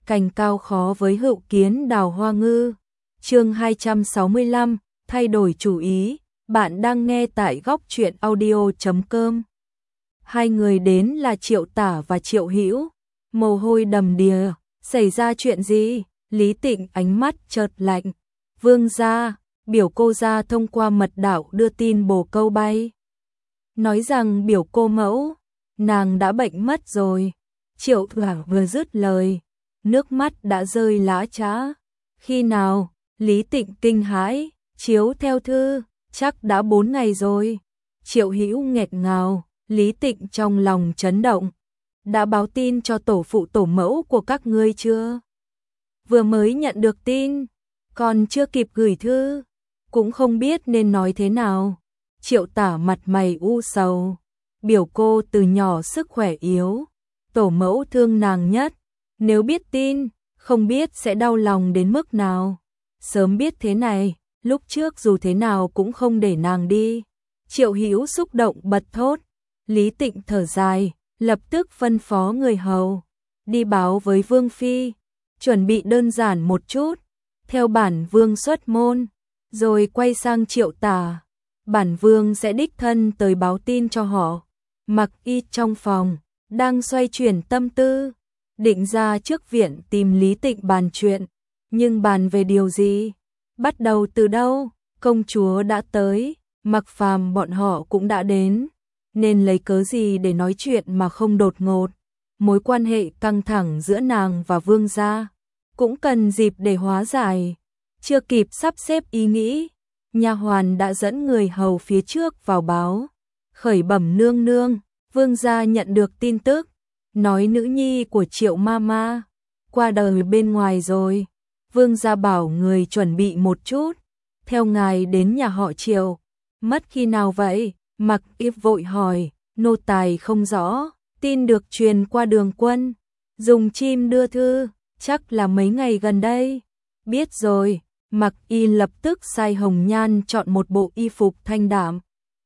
cành cao khó với hữu kiến đào hoa ngư. Chương 265, thay đổi chủ ý, bạn đang nghe tại góc truyện audio.com. Hai người đến là Triệu Tả và Triệu Hữu, mồ hôi đầm đìa, xảy ra chuyện gì? Lý Tịnh ánh mắt chợt lạnh. Vương gia, biểu cô gia thông qua mật đạo đưa tin bồ câu bay. Nói rằng biểu cô mẫu, nàng đã bệnh mất rồi. Triệu Tả vừa dứt lời, nước mắt đã rơi lã chã. Khi nào? Lý Tịnh kinh hãi, chiếu theo thư, chắc đã 4 ngày rồi. Triệu Hữu nghẹt ngào, Lý Tịnh trong lòng chấn động. Đã báo tin cho tổ phụ tổ mẫu của các ngươi chưa? Vừa mới nhận được tin, còn chưa kịp gửi thư, cũng không biết nên nói thế nào. Triệu Tả mặt mày u sầu, biểu cô từ nhỏ sức khỏe yếu, tổ mẫu thương nàng nhất, nếu biết tin, không biết sẽ đau lòng đến mức nào. Sớm biết thế này, lúc trước dù thế nào cũng không để nàng đi. Triệu Hữu xúc động bật thốt. Lý Tịnh thở dài, lập tức phân phó người hầu đi báo với Vương phi, chuẩn bị đơn giản một chút, theo bản vương xuất môn, rồi quay sang Triệu Tả. Bản vương sẽ đích thân tới báo tin cho họ. Mặc Y trong phòng đang xoay chuyển tâm tư, định ra trước viện tìm Lý Tịnh bàn chuyện, nhưng bàn về điều gì? Bắt đầu từ đâu? Công chúa đã tới, Mặc Phàm bọn họ cũng đã đến, nên lấy cớ gì để nói chuyện mà không đột ngột? Mối quan hệ căng thẳng giữa nàng và vương gia cũng cần dịp để hóa giải. Chưa kịp sắp xếp ý nghĩ, nha hoàn đã dẫn người hầu phía trước vào báo. Khởi bẩm nương nương, vương gia nhận được tin tức, nói nữ nhi của Triệu Mama qua đời bên ngoài rồi. Vương gia bảo người chuẩn bị một chút, theo ngài đến nhà họ Triệu. Mất khi nào vậy? Mặc Y vội hỏi, nô tài không rõ, tin được truyền qua đường quân, dùng chim đưa thư, chắc là mấy ngày gần đây. Biết rồi. Mặc Y lập tức sai Hồng Nhan chọn một bộ y phục thanh đạm,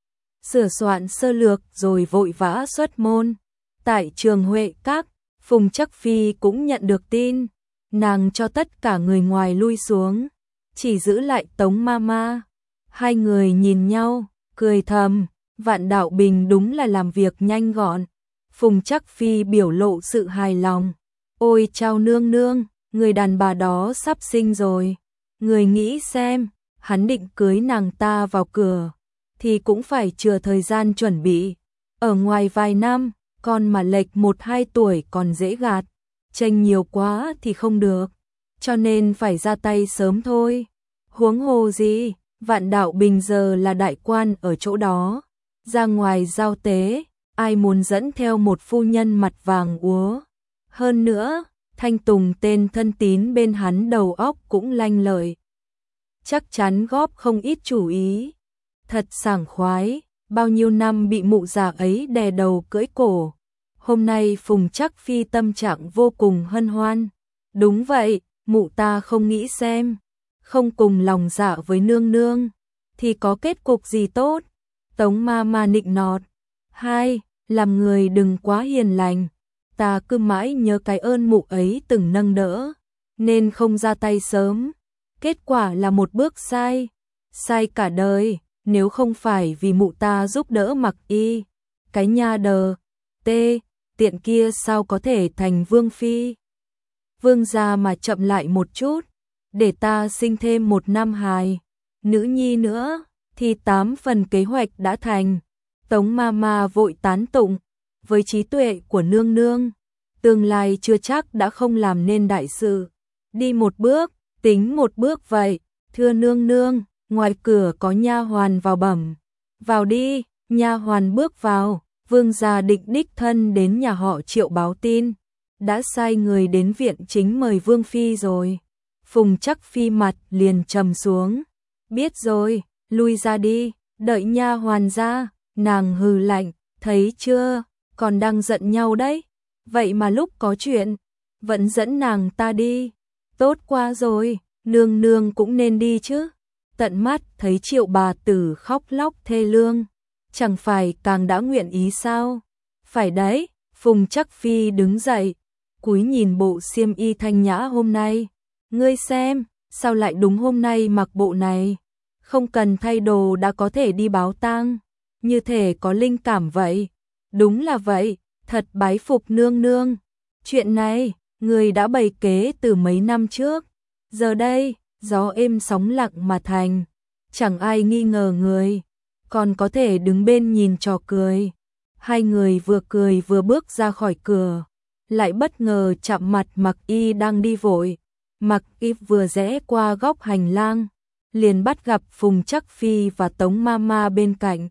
sửa soạn sơ lược rồi vội vã xuất môn. Tại Trường Huệ Các, Phùng Trắc Phi cũng nhận được tin, nàng cho tất cả người ngoài lui xuống, chỉ giữ lại Tống Mama. Hai người nhìn nhau, cười thầm, Vạn Đạo Bình đúng là làm việc nhanh gọn. Phùng Trắc Phi biểu lộ sự hài lòng. Ôi chao nương nương, người đàn bà đó sắp sinh rồi. Người nghĩ xem, hắn định cưới nàng ta vào cửa, thì cũng phải chừa thời gian chuẩn bị. Ở ngoài vài năm, con mà lệch 1-2 tuổi còn dễ gạt, chênh nhiều quá thì không được, cho nên phải ra tay sớm thôi. Huống hồ gì, Vạn Đạo Bình giờ là đại quan ở chỗ đó, ra ngoài giao tế, ai muốn dẫn theo một phu nhân mặt vàng úa. Hơn nữa, Thanh Tùng tên thân tín bên hắn đầu óc cũng lanh lợi, chắc chắn góp không ít chủ ý. Thật sảng khoái, bao nhiêu năm bị mụ già ấy đè đầu cưỡi cổ. Hôm nay Phùng Trắc Phi tâm trạng vô cùng hân hoan. Đúng vậy, mụ ta không nghĩ xem, không cùng lòng dạ với nương nương, thì có kết cục gì tốt. Tống Mama nịnh nọt. Hai, làm người đừng quá hiền lành. Ta cứ mãi nhớ cái ơn mụ ấy từng nâng đỡ, nên không ra tay sớm. Kết quả là một bước sai, sai cả đời. Nếu không phải vì mụ ta giúp đỡ Mặc Y, cái nha đờ tê tiện kia sao có thể thành vương phi. Vương gia mà chậm lại một chút, để ta sinh thêm 1 năm hài nữ nhi nữa, thì 8 phần kế hoạch đã thành. Tống Mama vội tán tụng. Với trí tuệ của nương nương, tương lai chưa chắc đã không làm nên đại sự. Đi một bước, tính một bước vậy. Thưa nương nương, ngoài cửa có nha hoàn vào bẩm. Vào đi. Nha hoàn bước vào. Vương gia định đích thân đến nhà họ Triệu báo tin, đã sai người đến viện chính mời vương phi rồi. Phùng Trắc Phi mặt liền trầm xuống. Biết rồi, lui ra đi. Đợi nha hoàn ra. Nàng hừ lạnh, thấy chưa, còn đang giận nhau đấy. Vậy mà lúc có chuyện, vẫn dẫn nàng ta đi. Tốt quá rồi, nương nương cũng nên đi chứ. Tận mắt thấy Triệu bà tử khóc lóc thê lương, chẳng phải càng đã nguyện ý sao? Phải đấy. Phùng Trắc Phi đứng dậy, cúi nhìn bộ xiêm y thanh nhã hôm nay. Ngươi xem, sao lại đúng hôm nay mặc bộ này? Không cần thay đồ đã có thể đi báo tang, như thể có linh cảm vậy. Đúng là vậy, thật bái phục nương nương. Chuyện này, người đã bày kế từ mấy năm trước. Giờ đây, gió êm sóng lặng mà thành. Chẳng ai nghi ngờ người, còn có thể đứng bên nhìn trò cười. Hai người vừa cười vừa bước ra khỏi cửa, lại bất ngờ chạm mặt Mặc Y đang đi vội. Mặc Y vừa rẽ qua góc hành lang, liền bắt gặp Phùng Trắc Phi và Tống Mama bên cạnh.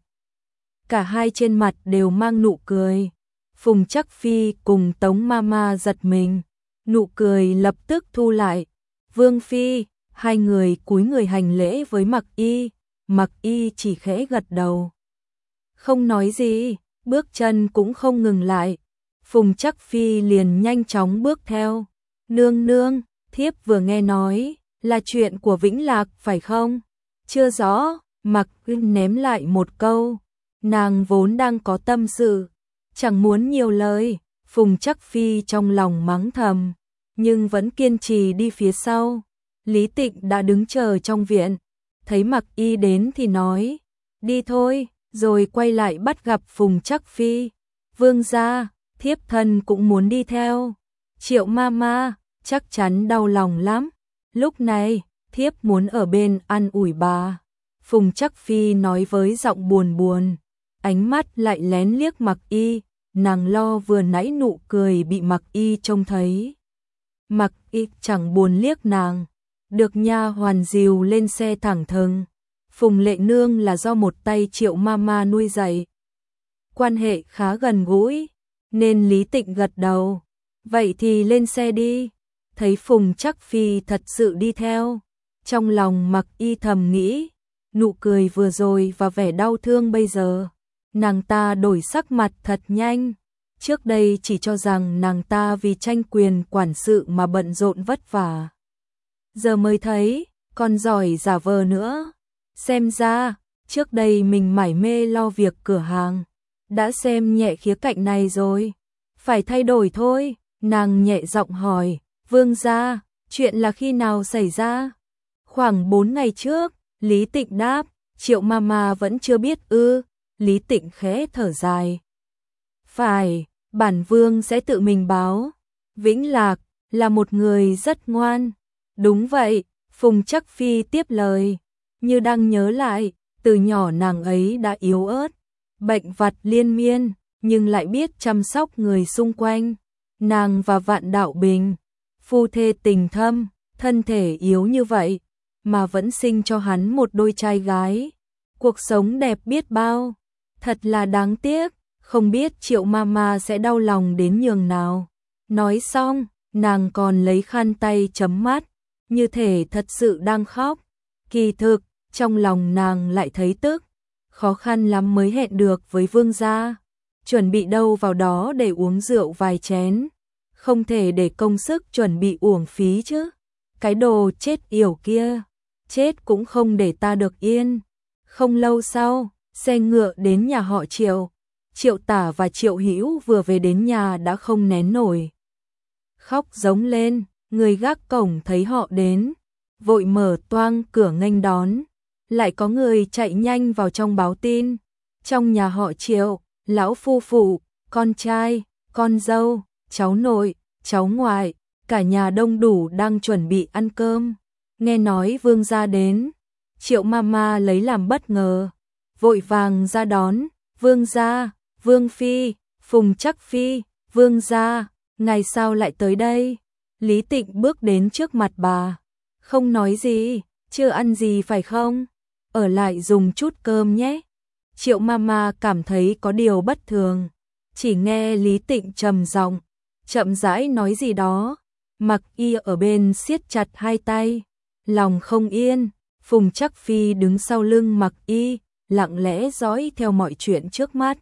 Cả hai trên mặt đều mang nụ cười. Phùng Trắc Phi cùng Tống Mama giật mình, nụ cười lập tức thu lại. Vương Phi, hai người cúi người hành lễ với Mặc Y. Mặc Y chỉ khẽ gật đầu, không nói gì, bước chân cũng không ngừng lại. Phùng Trắc Phi liền nhanh chóng bước theo. Nương nương, thiếp vừa nghe nói là chuyện của Vĩnh Lạc phải không? Chưa rõ. Mặc Y ném lại một câu. Nàng vốn đang có tâm sự, chẳng muốn nhiều lời. Phùng Trắc Phi trong lòng mắng thầm, nhưng vẫn kiên trì đi phía sau. Lý Tịnh đã đứng chờ trong viện, thấy Mặc Y đến thì nói, đi thôi, rồi quay lại bắt gặp Phùng Trắc Phi. Vương gia, thiếp thân cũng muốn đi theo. Triệu Mama chắc chắn đau lòng lắm. Lúc này, thiếp muốn ở bên an ủi bà. Phùng Trắc Phi nói với giọng buồn buồn, ánh mắt lại lén liếc Mặc Y. Nàng lo vừa nãy nụ cười bị Mặc Y trông thấy. Mặc Y chẳng buồn liếc nàng, được nha hoàn dìu lên xe thẳng thừng. Phùng Lệ Nương là do một tay Triệu Mama nuôi dạy, quan hệ khá gần gũi, nên Lý Tịnh gật đầu. Vậy thì lên xe đi. Thấy Phùng Trắc Phi thật sự đi theo, trong lòng Mặc Y thầm nghĩ, nụ cười vừa rồi và vẻ đau thương bây giờ, nàng ta đổi sắc mặt thật nhanh. Trước đây chỉ cho rằng nàng ta vì tranh quyền quản sự mà bận rộn vất vả, giờ mới thấy còn giỏi giả vờ nữa. Xem ra trước đây mình mải mê lo việc cửa hàng, đã xem nhẹ khía cạnh này rồi, phải thay đổi thôi. Nàng nhẹ giọng hỏi, vương gia, chuyện là khi nào xảy ra? Khoảng 4 ngày trước. Lý Tịnh đáp. Triệu Mama vẫn chưa biết ư? Lý Tịnh khẽ thở dài, phải, bản vương sẽ tự mình báo. Vĩnh Lạc là một người rất ngoan. Đúng vậy, Phùng Trắc Phi tiếp lời, như đang nhớ lại, từ nhỏ nàng ấy đã yếu ớt, bệnh vặt liên miên, nhưng lại biết chăm sóc người xung quanh. Nàng và Vạn Đạo Bình, phu thê tình thâm, thân thể yếu như vậy, mà vẫn sinh cho hắn một đôi trai gái. Cuộc sống đẹp biết bao, thật là đáng tiếc, không biết Triệu Mama sẽ đau lòng đến nhường nào. Nói xong, nàng còn lấy khăn tay chấm mắt, như thể thật sự đang khóc. Kỳ thực, trong lòng nàng lại thấy tức, khó khăn lắm mới hẹn được với vương gia, chuẩn bị đâu vào đó để uống rượu vài chén, không thể để công sức chuẩn bị uổng phí chứ. Cái đồ chết yểu kia, chết cũng không để ta được yên. Không lâu sau, xe ngựa đến nhà họ Triệu. Triệu Tả và Triệu Hữu vừa về đến nhà đã không nén nổi, khóc giống lên. Người gác cổng thấy họ đến, vội mở toang cửa nghênh đón. Lại có người chạy nhanh vào trong báo tin. Trong nhà họ Triệu, lão phu phụ, con trai, con dâu, cháu nội, cháu ngoại, cả nhà đông đủ đang chuẩn bị ăn cơm. Nghe nói vương gia đến, Triệu Mama lấy làm bất ngờ, vội vàng ra đón. Vương gia, Vương Phi, Phùng Trắc Phi, vương gia, ngài sao lại tới đây? Lý Tịnh bước đến trước mặt bà, không nói gì, chưa ăn gì phải không? Ở lại dùng chút cơm nhé. Triệu Mama cảm thấy có điều bất thường, chỉ nghe Lý Tịnh trầm giọng, chậm rãi nói gì đó. Mặc Y ở bên siết chặt hai tay, lòng không yên. Phùng Trắc Phi đứng sau lưng Mặc Y, lặng lẽ dõi theo mọi chuyện trước mắt.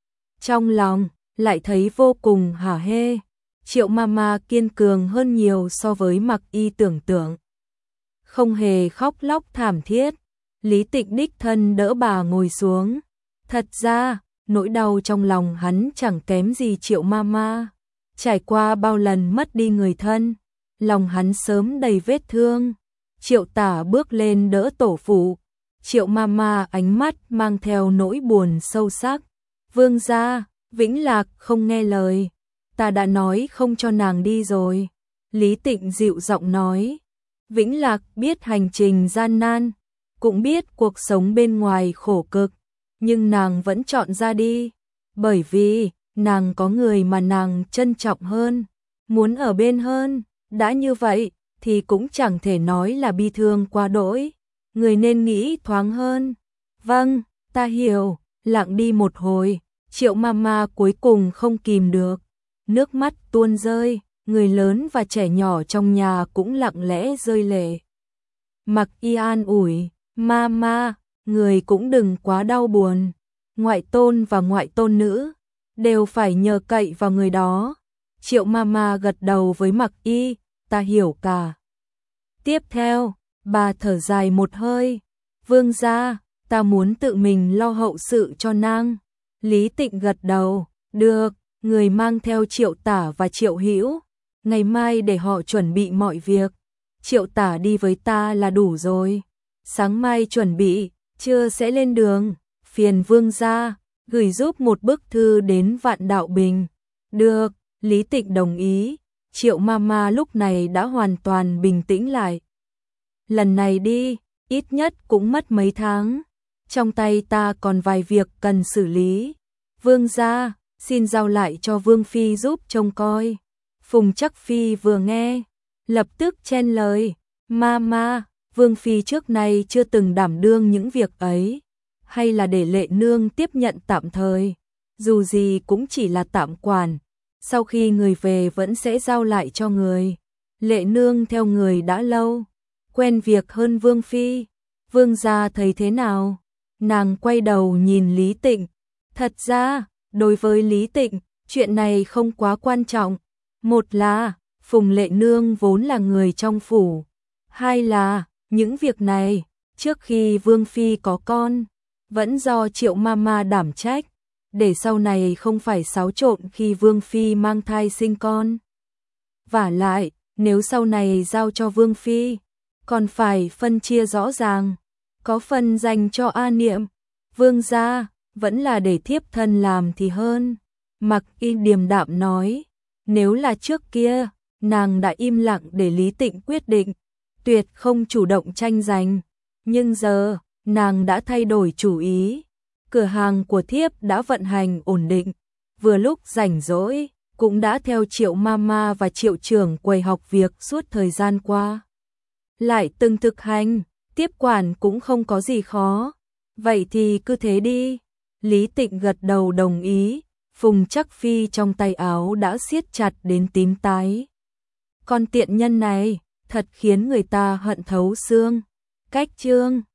Trong lòng lại thấy vô cùng hả hê. Triệu Mama kiên cường hơn nhiều so với Mặc Y tưởng tượng, không hề khóc lóc thảm thiết. Lý Tịnh đích thân đỡ bà ngồi xuống. Thật ra, nỗi đau trong lòng hắn chẳng kém gì Triệu Mama. Trải qua bao lần mất đi người thân, lòng hắn sớm đầy vết thương. Triệu Tả bước lên đỡ tổ phụ. Triệu Mama ánh mắt mang theo nỗi buồn sâu sắc. Vương gia, Vĩnh Lạc không nghe lời. Ta đã nói không cho nàng đi rồi. Lý Tịnh dịu giọng nói. Vĩnh Lạc biết hành trình gian nan, cũng biết cuộc sống bên ngoài khổ cực, nhưng nàng vẫn chọn ra đi. Bởi vì, nàng có người mà nàng trân trọng hơn, muốn ở bên hơn. Đã như vậy, thì cũng chẳng thể nói là bi thương quá đỗi. Người nên nghĩ thoáng hơn. Vâng, ta hiểu. Lặng đi một hồi, Triệu Mama cuối cùng không kìm được. Nước mắt tuôn rơi, người lớn và trẻ nhỏ trong nhà cũng lặng lẽ rơi lệ. Mặc Y an ủi, Mama, người cũng đừng quá đau buồn. Ngoại tôn và ngoại tôn nữ đều phải nhờ cậy vào người đó. Triệu Mama gật đầu với Mặc Y, ta hiểu cả. Tiếp theo, bà thở dài một hơi. Vương gia, ta muốn tự mình lo hậu sự cho nàng. Lý Tịnh gật đầu, được, người mang theo Triệu Tả và Triệu Hữu, ngày mai để họ chuẩn bị mọi việc. Triệu Tả đi với ta là đủ rồi. Sáng mai chuẩn bị, trưa sẽ lên đường. Phiền vương gia, gửi giúp một bức thư đến Vạn Đạo Bình. Được, Lý Tịnh đồng ý. Triệu Mama lúc này đã hoàn toàn bình tĩnh lại. Lần này đi, ít nhất cũng mất mấy tháng. Trong tay ta còn vài việc cần xử lý. Vương gia, xin giao lại cho Vương Phi giúp trông coi. Phùng Trắc Phi vừa nghe, lập tức chen lời. Mama, Vương Phi trước nay chưa từng đảm đương những việc ấy. Hay là để Lệ Nương tiếp nhận tạm thời. Dù gì cũng chỉ là tạm quản. Sau khi người về vẫn sẽ giao lại cho người. Lệ Nương theo người đã lâu, quen việc hơn Vương Phi. Vương gia thấy thế nào? Nàng quay đầu nhìn Lý Tịnh. Thật ra, đối với Lý Tịnh, chuyện này không quá quan trọng. Một là, Phùng Lệ Nương vốn là người trong phủ. Hai là, những việc này, trước khi Vương Phi có con, vẫn do Triệu Mama đảm trách, để sau này không phải xáo trộn khi Vương Phi mang thai sinh con. Vả lại, nếu sau này giao cho Vương Phi, còn phải phân chia rõ ràng, có phần dành cho A Niệm. Vương gia, vẫn là để thiếp thân làm thì hơn. Mặc Y điềm đạm nói, nếu là trước kia, nàng đã im lặng để Lý Tịnh quyết định, tuyệt không chủ động tranh giành. Nhưng giờ, nàng đã thay đổi chủ ý. Cửa hàng của thiếp đã vận hành ổn định, vừa lúc rảnh rỗi, cũng đã theo Triệu Mama và Triệu trưởng quầy học việc suốt thời gian qua. Lại từng thực hành, tiếp quản cũng không có gì khó. Vậy thì cứ thế đi. Lý Tịnh gật đầu đồng ý. Phùng Trắc Phi trong tay áo đã siết chặt đến tím tái. Con tiện nhân này, thật khiến người ta hận thấu xương. Cách chương